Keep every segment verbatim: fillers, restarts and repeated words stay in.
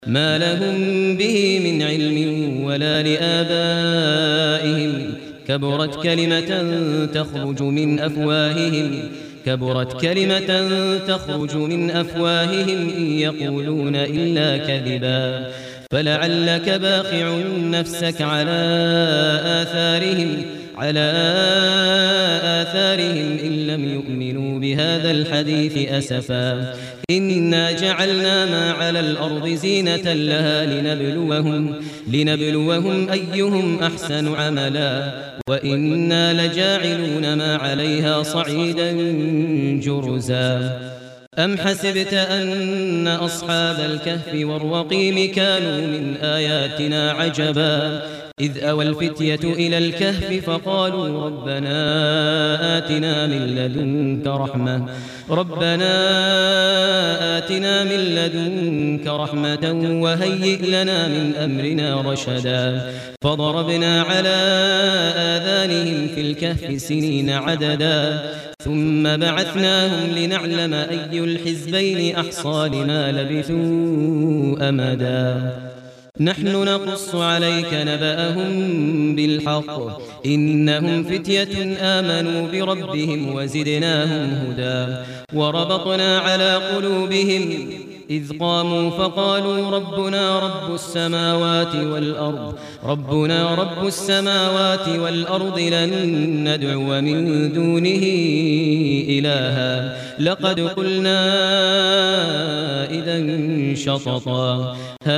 ما لهم به من علم ولا لآبائهم كبرت كلمة تخرج من أفواههم كبرت كلمة تخرج من أفواههم إن يقولون إلا كذبا فلعلك باخع نفسك على آثارهم على آثارهم إن لم يؤمنوا بهذا الحديث أسفا إنا جعلنا ما على الأرض زينة لها لنبلوهم, لنبلوهم أيهم أحسن عملا وإنا لجاعلون ما عليها صعيدا جرزا أم حسبت أن أصحاب الكهف والرقيم كانوا من آياتنا عجبا إذ أوى الفتية إلى الكهف فقالوا ربنا آتنا من لدنك رحمة ربنا آتنا من لدنك رحمة وهيئ لنا من أمرنا رشدا فضربنا على آذانهم في الكهف سنين عددا ثم بعثناهم لنعلم أي الحزبين أحصى لما لبثوا أمدا نحن نقص عليك نبأهم بالحق إنهم فتية آمنوا بربهم وزدناهم هدى وربطنا على قلوبهم إذ قاموا فقالوا ربنا رب السماوات والأرض ربنا رب السماوات والأرض لن ندعو من دونه إلها لقد قلنا إذا شططا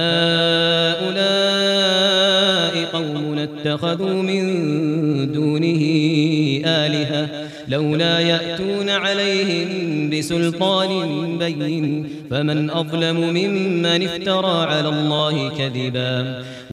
هؤلاء قوم اتخذوا من دونه آلهة لولا يأتون عليهم بسلطان بين فمن أظلم ممن افترى على الله كذبا